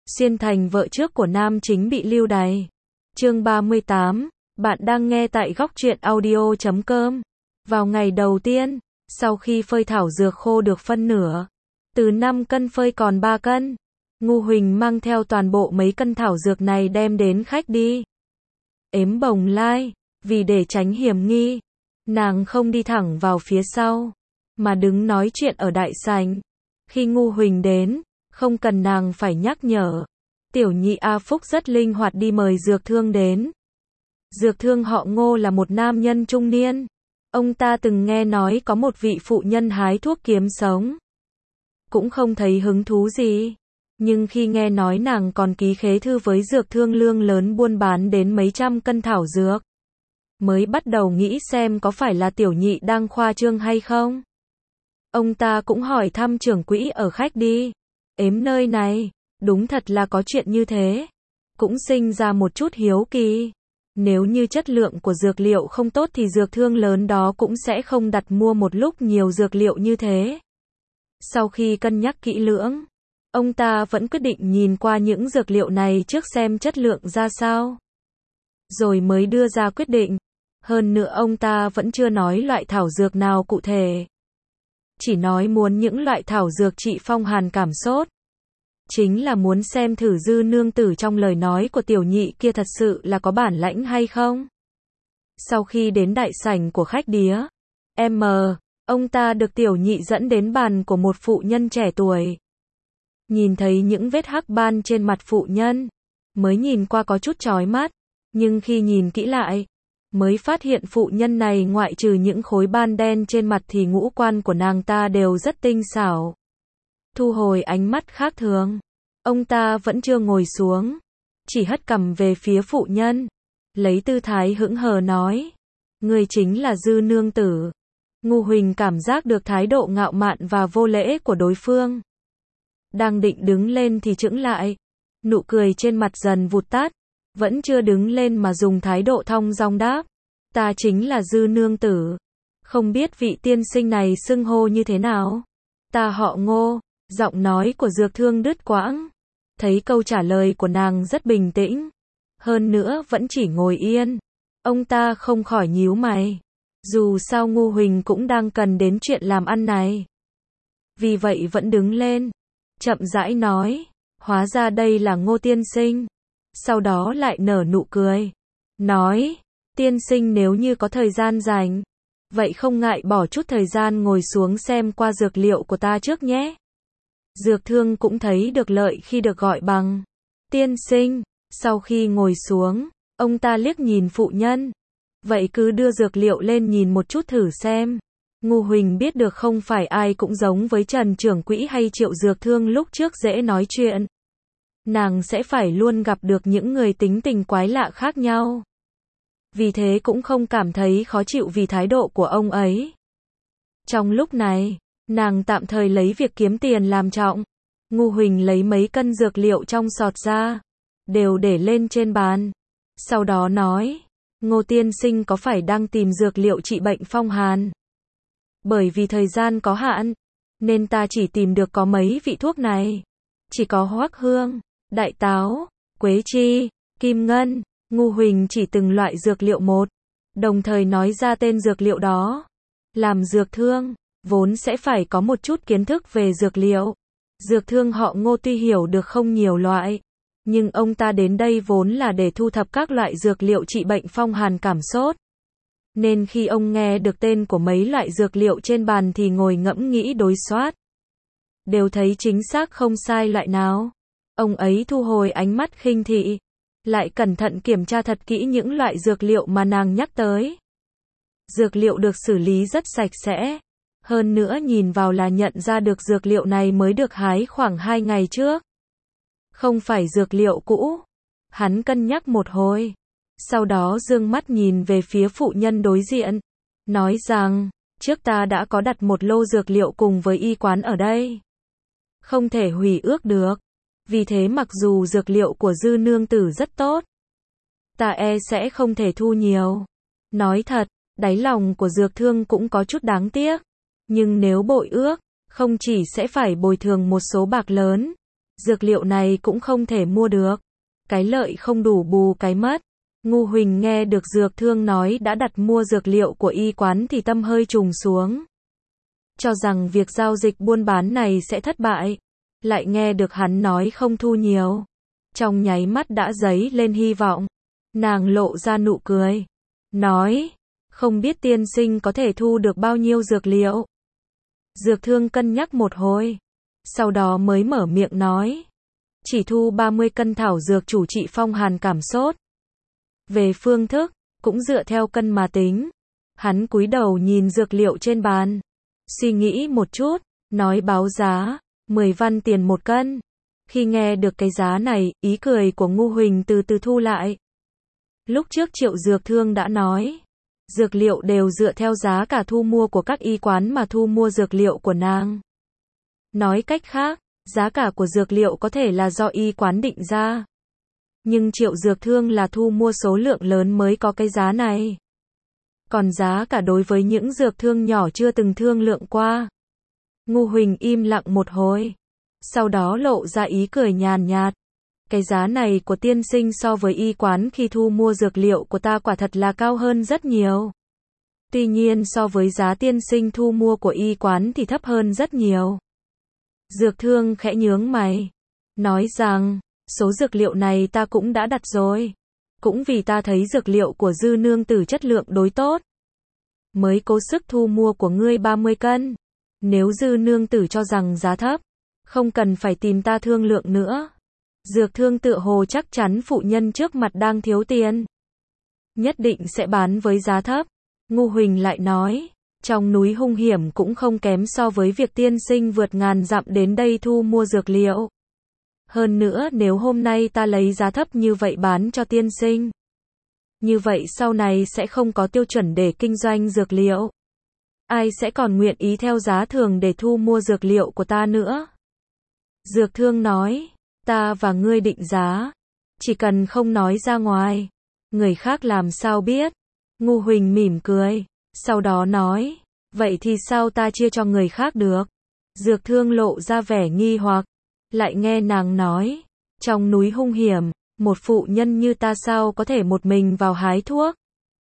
Xuyên thành vợ trước của nam chính bị lưu đày. Chương 38, bạn đang nghe tại góc truyện audio.com. Vào ngày đầu tiên, sau khi phơi thảo dược khô được phân nửa, từ 5 cân phơi còn 3 cân, Ngô Huỳnh mang theo toàn bộ mấy cân thảo dược này đem đến khách đi. Ếm Bồng Lai, vì để tránh hiểm nghi, nàng không đi thẳng vào phía sau, mà đứng nói chuyện ở đại sảnh. Khi Ngô Huỳnh đến, không cần nàng phải nhắc nhở, tiểu nhị A Phúc rất linh hoạt đi mời dược thương đến. Dược thương họ Ngô là một nam nhân trung niên. Ông ta từng nghe nói có một vị phụ nhân hái thuốc kiếm sống. Cũng không thấy hứng thú gì. Nhưng khi nghe nói nàng còn ký khế thư với dược thương lương lớn buôn bán đến mấy trăm cân thảo dược, mới bắt đầu nghĩ xem có phải là tiểu nhị đang khoa trương hay không. Ông ta cũng hỏi thăm trưởng quỹ ở khách đi. Ếm nơi này, đúng thật là có chuyện như thế. Cũng sinh ra một chút hiếu kỳ. Nếu như chất lượng của dược liệu không tốt thì dược thương lớn đó cũng sẽ không đặt mua một lúc nhiều dược liệu như thế. Sau khi cân nhắc kỹ lưỡng, ông ta vẫn quyết định nhìn qua những dược liệu này trước xem chất lượng ra sao, rồi mới đưa ra quyết định. Hơn nữa ông ta vẫn chưa nói loại thảo dược nào cụ thể. Chỉ nói muốn những loại thảo dược trị phong hàn cảm sốt. Chính là muốn xem thử Dư nương tử trong lời nói của tiểu nhị kia thật sự là có bản lãnh hay không. Sau khi đến đại sảnh của khách đía, ông ta được tiểu nhị dẫn đến bàn của một phụ nhân trẻ tuổi. Nhìn thấy những vết hắc ban trên mặt phụ nhân, mới nhìn qua có chút chói mắt, nhưng khi nhìn kỹ lại, mới phát hiện phụ nhân này ngoại trừ những khối ban đen trên mặt thì ngũ quan của nàng ta đều rất tinh xảo. Thu hồi ánh mắt khác thường, ông ta vẫn chưa ngồi xuống, chỉ hất cằm về phía phụ nhân, lấy tư thái hững hờ nói: "Ngươi chính là Dư nương tử." Ngô Huỳnh cảm giác được thái độ ngạo mạn và vô lễ của đối phương. Đang định đứng lên thì chững lại, nụ cười trên mặt dần vụt tắt, vẫn chưa đứng lên mà dùng thái độ thong dong đáp: "Ta chính là Dư nương tử. Không biết vị tiên sinh này xưng hô như thế nào?" "Ta họ Ngô." Giọng nói của dược thương đứt quãng. Thấy câu trả lời của nàng rất bình tĩnh, hơn nữa vẫn chỉ ngồi yên, ông ta không khỏi nhíu mày. Dù sao Ngô Huỳnh cũng đang cần đến chuyện làm ăn này. Vì vậy vẫn đứng lên, chậm rãi nói: "Hóa ra đây là Ngô tiên sinh." Sau đó lại nở nụ cười, nói: "Tiên sinh nếu như có thời gian rảnh, vậy không ngại bỏ chút thời gian ngồi xuống xem qua dược liệu của ta trước nhé." Dược thương cũng thấy được lợi khi được gọi bằng tiên sinh. Sau khi ngồi xuống, ông ta liếc nhìn phụ nhân. "Vậy cứ đưa dược liệu lên nhìn một chút thử xem." Ngô Huỳnh biết được không phải ai cũng giống với Trần trưởng quỹ hay Triệu dược thương lúc trước dễ nói chuyện. Nàng sẽ phải luôn gặp được những người tính tình quái lạ khác nhau. Vì thế cũng không cảm thấy khó chịu vì thái độ của ông ấy. Trong lúc này, nàng tạm thời lấy việc kiếm tiền làm trọng. Ngô Huỳnh lấy mấy cân dược liệu trong sọt ra, đều để lên trên bàn. Sau đó nói: "Ngô tiên sinh có phải đang tìm dược liệu trị bệnh phong hàn? Bởi vì thời gian có hạn, nên ta chỉ tìm được có mấy vị thuốc này. Chỉ có hoắc hương, đại táo, quế chi, kim ngân." Ngô Huỳnh chỉ từng loại dược liệu một, đồng thời nói ra tên dược liệu đó. Làm dược thương, vốn sẽ phải có một chút kiến thức về dược liệu. Dược thương họ Ngô tuy hiểu được không nhiều loại, nhưng ông ta đến đây vốn là để thu thập các loại dược liệu trị bệnh phong hàn cảm sốt. Nên khi ông nghe được tên của mấy loại dược liệu trên bàn thì ngồi ngẫm nghĩ đối soát. Đều thấy chính xác không sai loại nào. Ông ấy thu hồi ánh mắt khinh thị, lại cẩn thận kiểm tra thật kỹ những loại dược liệu mà nàng nhắc tới. Dược liệu được xử lý rất sạch sẽ. Hơn nữa nhìn vào là nhận ra được dược liệu này mới được hái khoảng 2 ngày trước. Không phải dược liệu cũ. Hắn cân nhắc một hồi. Sau đó dương mắt nhìn về phía phụ nhân đối diện. Nói rằng, trước ta đã có đặt một lô dược liệu cùng với y quán ở đây. Không thể hủy ước được. Vì thế mặc dù dược liệu của Dư nương tử rất tốt, ta sẽ không thể thu nhiều. Nói thật, đáy lòng của dược thương cũng có chút đáng tiếc. Nhưng nếu bội ước, không chỉ sẽ phải bồi thường một số bạc lớn, Dược liệu này cũng không thể mua được. Cái lợi không đủ bù cái mất. Ngu Huỳnh nghe được dược thương nói đã đặt mua dược liệu của y quán thì tâm hơi trùng xuống. Cho rằng việc giao dịch buôn bán này sẽ thất bại. Lại nghe được hắn nói không thu nhiều. Trong nháy mắt đã dấy lên hy vọng. Nàng lộ ra nụ cười. Nói, không biết tiên sinh có thể thu được bao nhiêu dược liệu. Dược thương cân nhắc một hồi. Sau đó mới mở miệng nói. Chỉ thu 30 cân thảo dược chủ trị phong hàn cảm sốt. Về phương thức, cũng dựa theo cân mà tính. Hắn cúi đầu nhìn dược liệu trên bàn. Suy nghĩ một chút, nói báo giá, 10 văn tiền một cân. Khi nghe được cái giá này, ý cười của Ngu Huỳnh từ từ thu lại. Lúc trước Triệu Dược Thương đã nói, dược liệu đều dựa theo giá cả thu mua của các y quán mà thu mua dược liệu của nàng. Nói cách khác, giá cả của dược liệu có thể là do y quán định ra. Nhưng Triệu Dược Thương là thu mua số lượng lớn mới có cái giá này. Còn giá cả đối với những dược thương nhỏ chưa từng thương lượng qua. Ngu Huỳnh im lặng một hồi. Sau đó lộ ra ý cười nhàn nhạt. Cái giá này của tiên sinh so với y quán khi thu mua dược liệu của ta quả thật là cao hơn rất nhiều. Tuy nhiên so với giá tiên sinh thu mua của y quán thì thấp hơn rất nhiều. Dược thương khẽ nhướng mày. Nói rằng, số dược liệu này ta cũng đã đặt rồi. Cũng vì ta thấy dược liệu của Dư nương tử chất lượng đối tốt. Mới cố sức thu mua của ngươi 30 cân. Nếu Dư nương tử cho rằng giá thấp, không cần phải tìm ta thương lượng nữa. Dược thương tựa hồ chắc chắn phụ nhân trước mặt đang thiếu tiền. Nhất định sẽ bán với giá thấp. Ngu Huỳnh lại nói, trong núi hung hiểm cũng không kém so với việc tiên sinh vượt ngàn dặm đến đây thu mua dược liệu. Hơn nữa nếu hôm nay ta lấy giá thấp như vậy bán cho tiên sinh. Như vậy sau này sẽ không có tiêu chuẩn để kinh doanh dược liệu. Ai sẽ còn nguyện ý theo giá thường để thu mua dược liệu của ta nữa? Dược thương nói, ta và ngươi định giá. Chỉ cần không nói ra ngoài. Người khác làm sao biết? Ngu Huỳnh mỉm cười. Sau đó nói, vậy thì sao ta chia cho người khác được? Dược thương lộ ra vẻ nghi hoặc. Lại nghe nàng nói, trong núi hung hiểm, một phụ nhân như ta sao có thể một mình vào hái thuốc?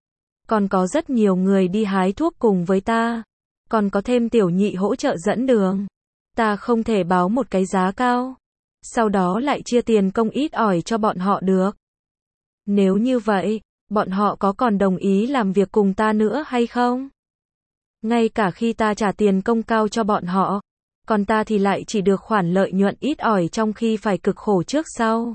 Còn có rất nhiều người đi hái thuốc cùng với ta. Còn có thêm tiểu nhị hỗ trợ dẫn đường. Ta không thể báo một cái giá cao. Sau đó lại chia tiền công ít ỏi cho bọn họ được. Nếu như vậy, bọn họ có còn đồng ý làm việc cùng ta nữa hay không? Ngay cả khi ta trả tiền công cao cho bọn họ, còn ta thì lại chỉ được khoản lợi nhuận ít ỏi trong khi phải cực khổ trước sau.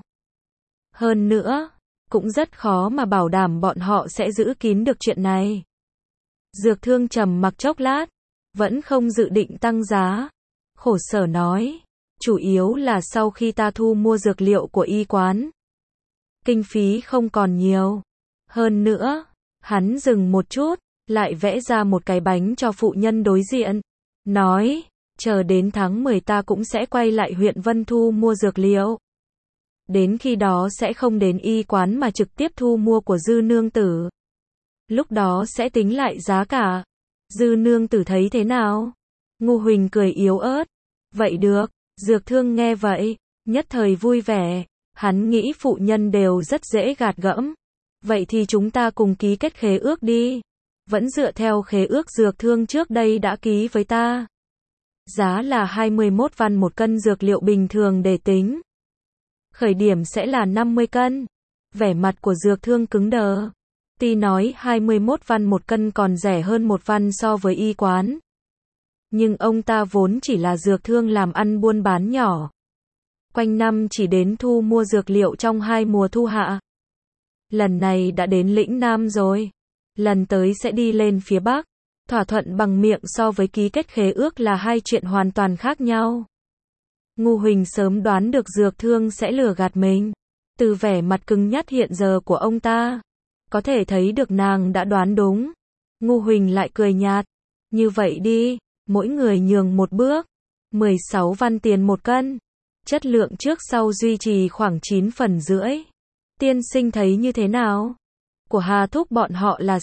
Hơn nữa, cũng rất khó mà bảo đảm bọn họ sẽ giữ kín được chuyện này. Dược thương trầm mặc chốc lát, vẫn không dự định tăng giá. Khổ sở nói, chủ yếu là sau khi ta thu mua dược liệu của y quán, kinh phí không còn nhiều. Hơn nữa, hắn dừng một chút, lại vẽ ra một cái bánh cho phụ nhân đối diện. Nói, chờ đến tháng 10 ta cũng sẽ quay lại huyện Vân Thu mua dược liệu. Đến khi đó sẽ không đến y quán mà trực tiếp thu mua của Dư nương tử. Lúc đó sẽ tính lại giá cả. Dư nương tử thấy thế nào? Ngu Huỳnh cười yếu ớt. Vậy được. Dược thương nghe vậy, nhất thời vui vẻ. Hắn nghĩ phụ nhân đều rất dễ gạt gẫm. Vậy thì chúng ta cùng ký kết khế ước đi. Vẫn dựa theo khế ước dược thương trước đây đã ký với ta. Giá là 21 văn một cân dược liệu bình thường để tính. Khởi điểm sẽ là 50 cân. Vẻ mặt của dược thương cứng đờ. Tuy nói 21 văn một cân còn rẻ hơn một văn so với y quán. Nhưng ông ta vốn chỉ là dược thương làm ăn buôn bán nhỏ. Quanh năm chỉ đến thu mua dược liệu trong 2 mùa thu hạ. Lần này đã đến lĩnh Nam rồi. Lần tới sẽ đi lên phía Bắc. Thỏa thuận bằng miệng so với ký kết khế ước là hai chuyện hoàn toàn khác nhau. Ngu Huỳnh sớm đoán được dược thương sẽ lừa gạt mình. Từ vẻ mặt cứng nhắc hiện giờ của ông ta, có thể thấy được nàng đã đoán đúng. Ngu Huỳnh lại cười nhạt. Như vậy đi, mỗi người nhường một bước. 16 văn tiền một cân. Chất lượng trước sau duy trì khoảng 9 phần rưỡi. Tiên sinh thấy như thế nào? Của Hà Thúc bọn họ là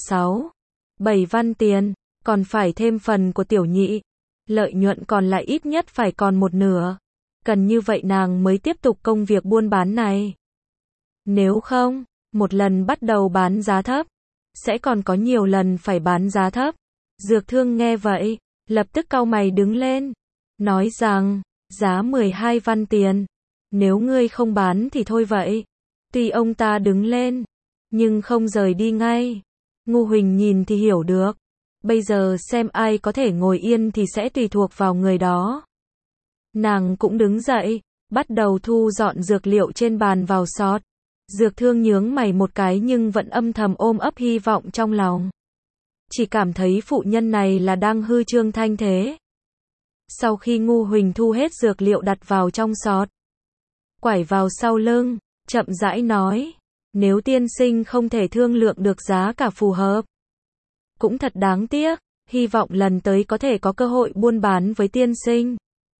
7 văn tiền, còn phải thêm phần của tiểu nhị. Lợi nhuận còn lại ít nhất phải còn một nửa. Cần như vậy nàng mới tiếp tục công việc buôn bán này. Nếu không, một lần bắt đầu bán giá thấp, sẽ còn có nhiều lần phải bán giá thấp. Dược Thương nghe vậy, lập tức cau mày đứng lên, nói rằng, giá 12 văn tiền, nếu ngươi không bán thì thôi vậy. Tuy ông ta đứng lên, nhưng không rời đi ngay. Ngô Huỳnh nhìn thì hiểu được, bây giờ xem ai có thể ngồi yên thì sẽ tùy thuộc vào người đó. Nàng cũng đứng dậy, bắt đầu thu dọn dược liệu trên bàn vào sọt. Dược Thương nhướng mày một cái nhưng vẫn âm thầm ôm ấp hy vọng trong lòng. Chỉ cảm thấy phụ nhân này là đang hư trương thanh thế. Sau khi Ngô Huỳnh thu hết dược liệu đặt vào trong sọt, quải vào sau lưng, chậm rãi nói, nếu tiên sinh không thể thương lượng được giá cả phù hợp, cũng thật đáng tiếc, hy vọng lần tới có thể có cơ hội buôn bán với tiên sinh.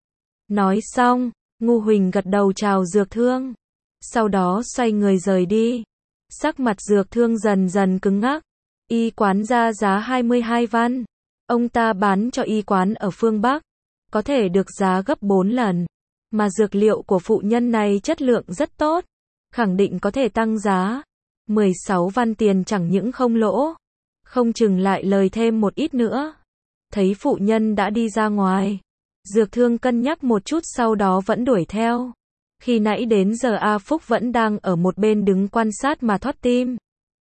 Nói xong, Ngô Huỳnh gật đầu chào Dược Thương, sau đó xoay người rời đi. Sắc mặt Dược Thương dần dần cứng ngắc. Y quán ra giá 22 văn. Ông ta bán cho y quán ở phương Bắc, có thể được giá gấp 4 lần. Mà dược liệu của phụ nhân này chất lượng rất tốt, khẳng định có thể tăng giá. 16 văn tiền chẳng những không lỗ, không chừng lại lời thêm một ít nữa. Thấy phụ nhân đã đi ra ngoài, Dược Thương cân nhắc một chút sau đó vẫn đuổi theo. Khi nãy đến giờ A Phúc vẫn đang ở một bên đứng quan sát mà thót tim.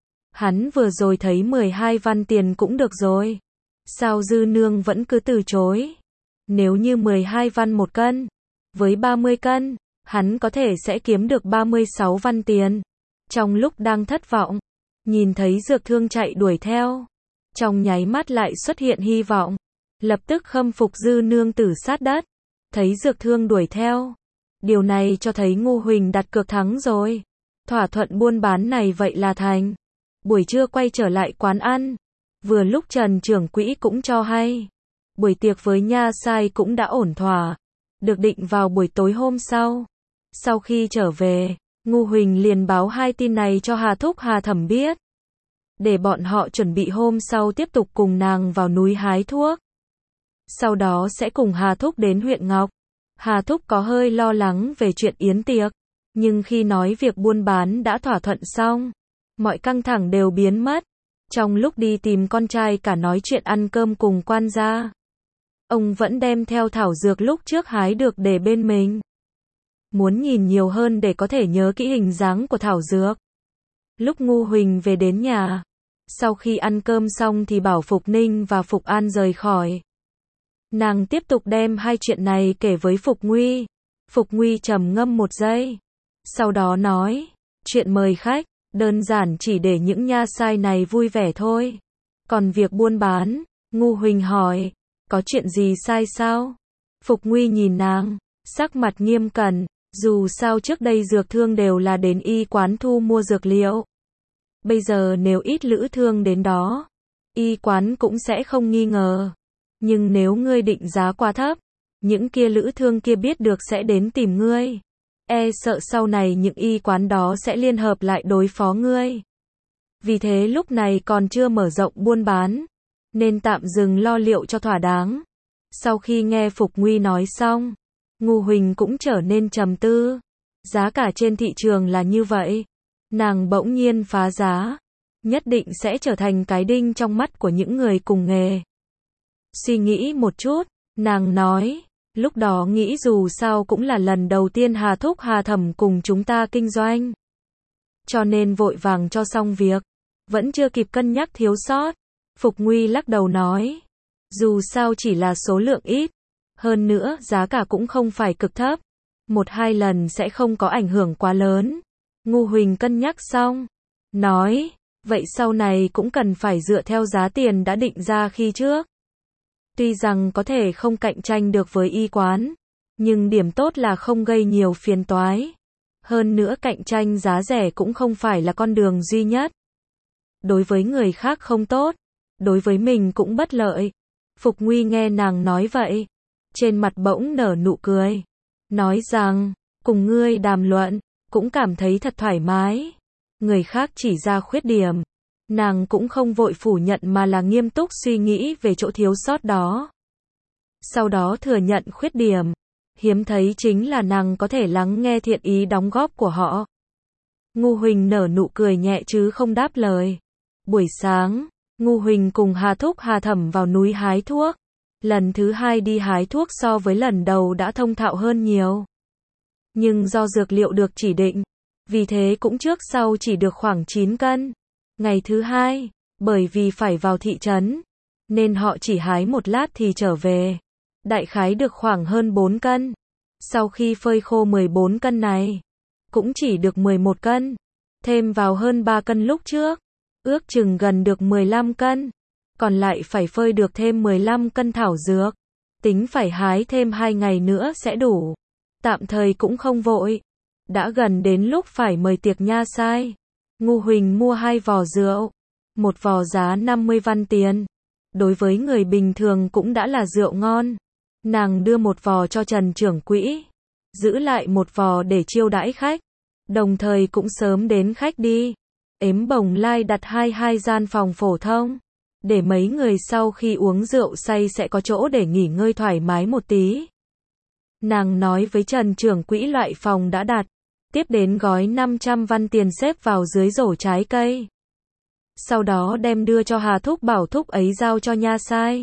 Hắn vừa rồi thấy 12 văn tiền cũng được rồi. Sao Dư Nương vẫn cứ từ chối? Nếu như 12 văn một cân, với 30 cân, hắn có thể sẽ kiếm được 36 văn tiền. Trong lúc đang thất vọng, nhìn thấy Dược Thương chạy đuổi theo, trong nháy mắt lại xuất hiện hy vọng. Lập tức khâm phục Dư Nương tử sát đất. Thấy Dược Thương đuổi theo, điều này cho thấy Ngô Huỳnh đặt cược thắng rồi. Thỏa thuận buôn bán này vậy là thành. Buổi trưa quay trở lại quán ăn. Vừa lúc Trần trưởng quỹ cũng cho hay, buổi tiệc với nha sai cũng đã ổn thỏa, được định vào buổi tối hôm sau. Sau khi trở về, Ngô Huỳnh liền báo hai tin này cho Hà Thúc Hà Thẩm biết, để bọn họ chuẩn bị hôm sau tiếp tục cùng nàng vào núi hái thuốc. Sau đó sẽ cùng Hà Thúc đến huyện Ngọc. Hà Thúc có hơi lo lắng về chuyện yến tiệc, nhưng khi nói việc buôn bán đã thỏa thuận xong, mọi căng thẳng đều biến mất. Trong lúc đi tìm con trai cả nói chuyện ăn cơm cùng quan gia, ông vẫn đem theo thảo dược lúc trước hái được để bên mình. Muốn nhìn nhiều hơn để có thể nhớ kỹ hình dáng của thảo dược. Lúc Ngô Huỳnh về đến nhà, sau khi ăn cơm xong thì bảo Phục Ninh và Phục An rời khỏi. Nàng tiếp tục đem hai chuyện này kể với Phục Nguy. Phục Nguy trầm ngâm một giây, sau đó nói, chuyện mời khách, đơn giản chỉ để những nha sai này vui vẻ thôi. Còn việc buôn bán, Ngô Huỳnh hỏi, có chuyện gì sai sao? Phục Nguy nhìn nàng, sắc mặt nghiêm cẩn, dù sao trước đây Dược Thương đều là đến y quán thu mua dược liệu. Bây giờ nếu ít lữ thương đến đó, y quán cũng sẽ không nghi ngờ. Nhưng nếu ngươi định giá quá thấp, những kia lữ thương kia biết được sẽ đến tìm ngươi. Sợ sau này những y quán đó sẽ liên hợp lại đối phó ngươi. Vì thế lúc này còn chưa mở rộng buôn bán, nên tạm dừng lo liệu cho thỏa đáng. Sau khi nghe Phục Nguy nói xong, Ngô Huỳnh cũng trở nên trầm tư. Giá cả trên thị trường là như vậy, nàng bỗng nhiên phá giá, nhất định sẽ trở thành cái đinh trong mắt của những người cùng nghề. Suy nghĩ một chút, nàng nói, lúc đó nghĩ dù sao cũng là lần đầu tiên Hà Thúc Hà Thẩm cùng chúng ta kinh doanh, cho nên vội vàng cho xong việc, vẫn chưa kịp cân nhắc thiếu sót. Phục Nguy lắc đầu nói, dù sao chỉ là số lượng ít, hơn nữa giá cả cũng không phải cực thấp, 1-2 lần sẽ không có ảnh hưởng quá lớn. Ngô Huỳnh cân nhắc xong, nói, vậy sau này cũng cần phải dựa theo giá tiền đã định ra khi trước. Tuy rằng có thể không cạnh tranh được với y quán, nhưng điểm tốt là không gây nhiều phiền toái. Hơn nữa cạnh tranh giá rẻ cũng không phải là con đường duy nhất. Đối với người khác không tốt, đối với mình cũng bất lợi. Phục Nguy nghe nàng nói vậy, trên mặt bỗng nở nụ cười, nói rằng, cùng ngươi đàm luận, cũng cảm thấy thật thoải mái. Người khác chỉ ra khuyết điểm, nàng cũng không vội phủ nhận mà là nghiêm túc suy nghĩ về chỗ thiếu sót đó. Sau đó thừa nhận khuyết điểm, Hiếm thấy chính là nàng có thể lắng nghe thiện ý đóng góp của họ. Ngu Huỳnh nở nụ cười nhẹ chứ không đáp lời. Buổi sáng, Ngu Huỳnh cùng Hà Thúc Hà Thẩm vào núi hái thuốc. Lần thứ 2 đi hái thuốc so với lần đầu đã thông thạo hơn nhiều. Nhưng do dược liệu được chỉ định, vì thế cũng trước sau chỉ được khoảng 9 cân. Ngày thứ 2, bởi vì phải vào thị trấn, nên họ chỉ hái một lát thì trở về. Đại khái được khoảng hơn 4 cân. Sau khi phơi khô 14 cân này, cũng chỉ được 11 cân. Thêm vào hơn 3 cân lúc trước, ước chừng gần được 15 cân. Còn lại phải phơi được thêm 15 cân thảo dược. Tính phải hái thêm 2 ngày nữa sẽ đủ. Tạm thời cũng không vội. Đã gần đến lúc phải mời tiệc nha sai. Ngu Huỳnh mua 2 vò rượu. Một vò giá 50 văn tiền. Đối với người bình thường cũng đã là rượu ngon. Nàng đưa một vò cho Trần trưởng quỹ, giữ lại một vò để chiêu đãi khách. Đồng thời cũng sớm đến khách đi. Ếm Bồng Lai đặt hai gian phòng phổ thông, để mấy người sau khi uống rượu say sẽ có chỗ để nghỉ ngơi thoải mái một tí. Nàng nói với Trần trưởng quỹ loại phòng đã đặt, tiếp đến gói 500 văn tiền xếp vào dưới rổ trái cây. Sau đó đem đưa cho Hà Thúc bảo thúc ấy giao cho nha sai.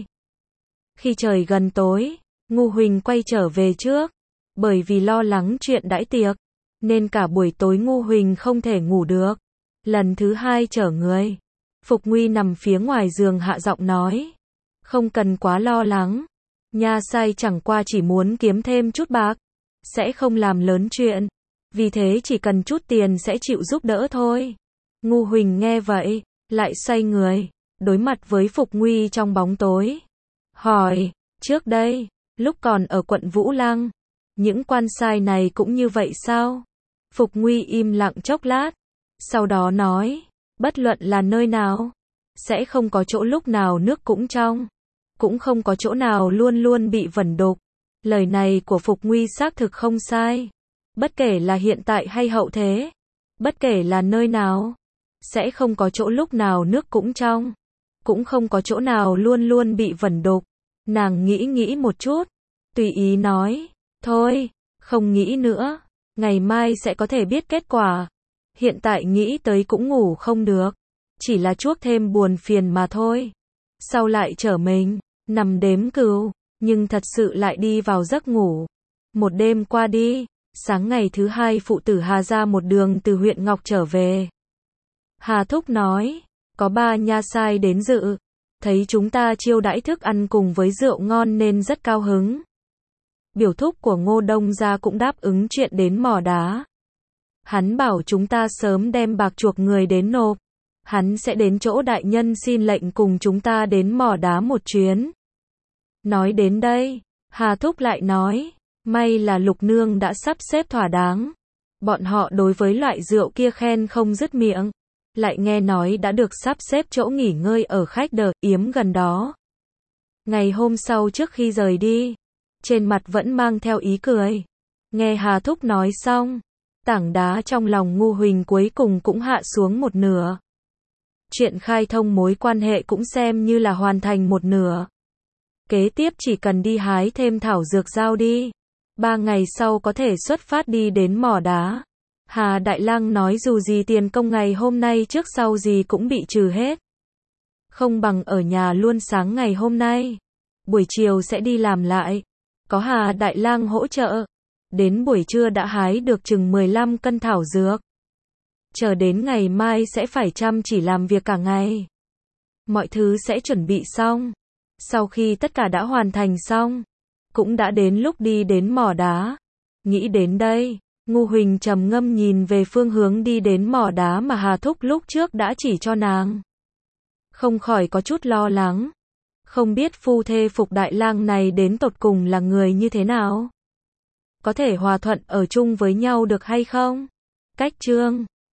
Khi trời gần tối, Ngu Huỳnh quay trở về trước. Bởi vì lo lắng chuyện đãi tiệc, nên cả buổi tối Ngu Huỳnh không thể ngủ được. Lần thứ 2 chở người, Phục Nguy nằm phía ngoài giường hạ giọng nói. Không cần quá lo lắng. Nha sai chẳng qua chỉ muốn kiếm thêm chút bạc, sẽ không làm lớn chuyện. Vì thế chỉ cần chút tiền sẽ chịu giúp đỡ thôi. Ngu Huỳnh nghe vậy, lại xoay người, đối mặt với Phục Nguy trong bóng tối. Hỏi, trước đây, lúc còn ở quận Vũ Lăng, những quan sai này cũng như vậy sao? Phục Nguy im lặng chốc lát, sau đó nói, bất luận là nơi nào, sẽ không có chỗ lúc nào nước cũng trong, cũng không có chỗ nào luôn luôn bị vẩn đục. Lời này của Phục Nguy xác thực không sai. Bất kể là hiện tại hay hậu thế, bất kể là nơi nào, sẽ không có chỗ lúc nào nước cũng trong, cũng không có chỗ nào luôn luôn bị vẩn đục. Nàng nghĩ một chút, tùy ý nói, thôi, không nghĩ nữa, ngày mai sẽ có thể biết kết quả. Hiện tại nghĩ tới cũng ngủ không được, chỉ là chuốc thêm buồn phiền mà thôi. Sau lại trở mình, nằm đếm cừu, nhưng thật sự lại đi vào giấc ngủ. Một đêm qua đi, sáng ngày thứ 2 phụ tử Hà ra một đường từ huyện Ngọc trở về. Hà Thúc nói, có 3 nha sai đến dự, thấy chúng ta chiêu đãi thức ăn cùng với rượu ngon nên rất cao hứng. Biểu thúc của Ngô Đông gia cũng đáp ứng chuyện đến mỏ đá. Hắn bảo chúng ta sớm đem bạc chuộc người đến nộp. Hắn sẽ đến chỗ đại nhân xin lệnh cùng chúng ta đến mỏ đá một chuyến. Nói đến đây, Hà Thúc lại nói, may là Lục Nương đã sắp xếp thỏa đáng. Bọn họ đối với loại rượu kia khen không dứt miệng. Lại nghe nói đã được sắp xếp chỗ nghỉ ngơi ở khách đờ yếm gần đó. Ngày hôm sau trước khi rời đi, trên mặt vẫn mang theo ý cười. Nghe Hà Thúc nói xong, tảng đá trong lòng Ngu Huỳnh cuối cùng cũng hạ xuống một nửa. Chuyện khai thông mối quan hệ cũng xem như là hoàn thành một nửa. Kế tiếp chỉ cần đi hái thêm thảo dược giao đi. 3 ngày sau có thể xuất phát đi đến mỏ đá. Hà Đại Lang nói dù gì tiền công ngày hôm nay trước sau gì cũng bị trừ hết. Không bằng ở nhà luôn sáng ngày hôm nay. Buổi chiều sẽ đi làm lại. Có Hà Đại Lang hỗ trợ. Đến buổi trưa đã hái được chừng 15 cân thảo dược. Chờ đến ngày mai sẽ phải chăm chỉ làm việc cả ngày. Mọi thứ sẽ chuẩn bị xong. Sau khi tất cả đã hoàn thành xong, cũng đã đến lúc đi đến mỏ đá. Nghĩ đến đây, Ngu Huỳnh trầm ngâm nhìn về phương hướng đi đến mỏ đá mà Hà Thúc lúc trước đã chỉ cho nàng. Không khỏi có chút lo lắng. Không biết phu thê Phục Đại Lang này đến tột cùng là người như thế nào? Có thể hòa thuận ở chung với nhau được hay không? Cách chương